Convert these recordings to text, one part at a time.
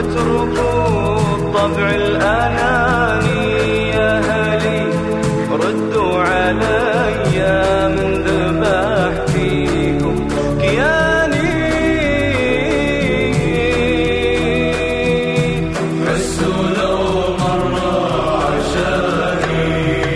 واتركوا الطبع الأناني. يا هلي ردوا علي من ذبح فيكم كياني. حسوا لو مرة عشاني،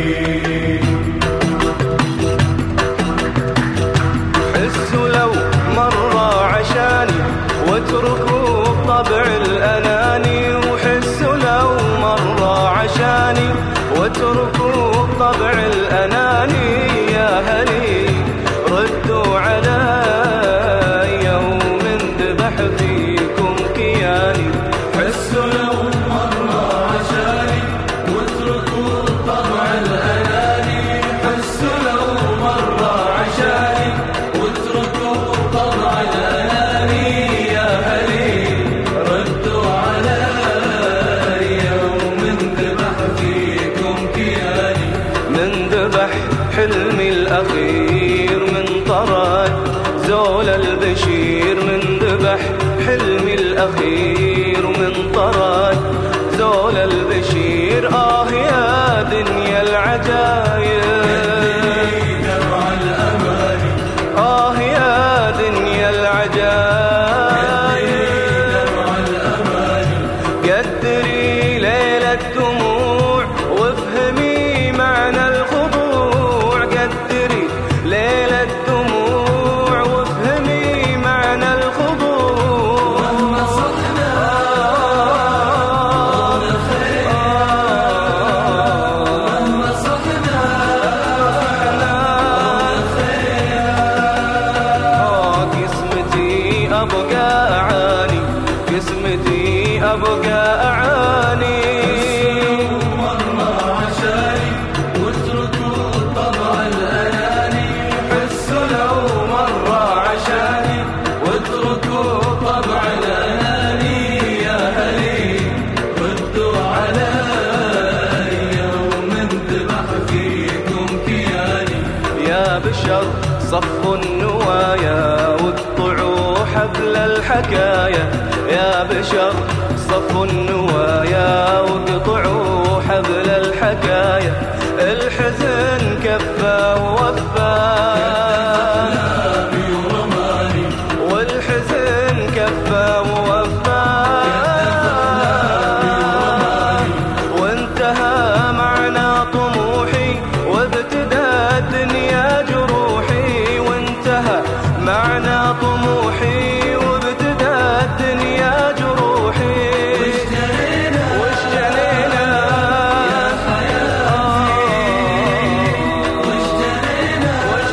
حسوا لو مرة عشاني واتركوا الطبع الأناني. وحسوا لو مرة عشاني واتركوا الطبع الأناني. يا هلي ردوا علي ومن ذبح فيكم كياني. حسوا لو مرة عشاني واتركوا الطبع الأناني. حسوا لو مرة عشاني واتركوا الطبع الأناني. يا هلي ردوا علي ومن ذبح فيكم كياني. من ذبح حلمي الأخير من طرد زول البشير. من ذبح حلمي الأخير من طرد زول البشير. يا دنيا العجايب، يا دنيا العجايب، قدري ليلة الدموع وافهمي معنى الخضوع. قدري ليلة الدموع وافهمي معنى الخضوع. مهما صحنا خير، مهما صحنا خير. قسمتي أبقى أعاني، قسمتي أبقى أعاني. مرة عشاني واتركوا الطبع الأناني. حسوا لو مرة عشاني واتركوا الطبع الأناني. يا هلي ردوا علي ومن ذبح فيكم كياني. يا بشر صفوا النوايا واقطعوا حبل الحكايا. يا بشر صفوا النوايا واقطعوا حبل الحكايا. الحزن كفى ووفى والحزن كفى ووفى. وانتهى معنى طموحي وابتدى الدنيا جروحي. وانتهى معنى طموحي وابتدى الدنيا جروحي. وش جنينا يا حياتي، وش جنينا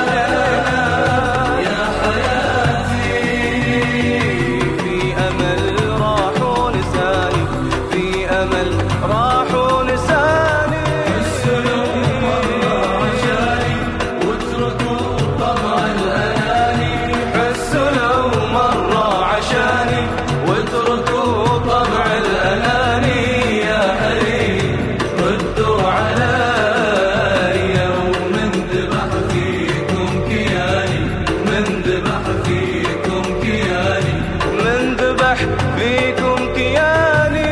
يا حياتي. في أمل راحوا لساني، في أمل راحوا لساني. حسوا لو مرة عشاني واتركوا الطبع الأناني. حسوا لو مرة عشاني واتركوا الطبع الأناني. يا هلي ردوا علي ومن ذبح فيكم كياني. من ذبح فيكم كياني. من ذبح فيكم كياني.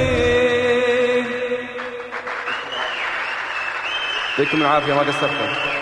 يعطيكم العافية، ما قصرتوا.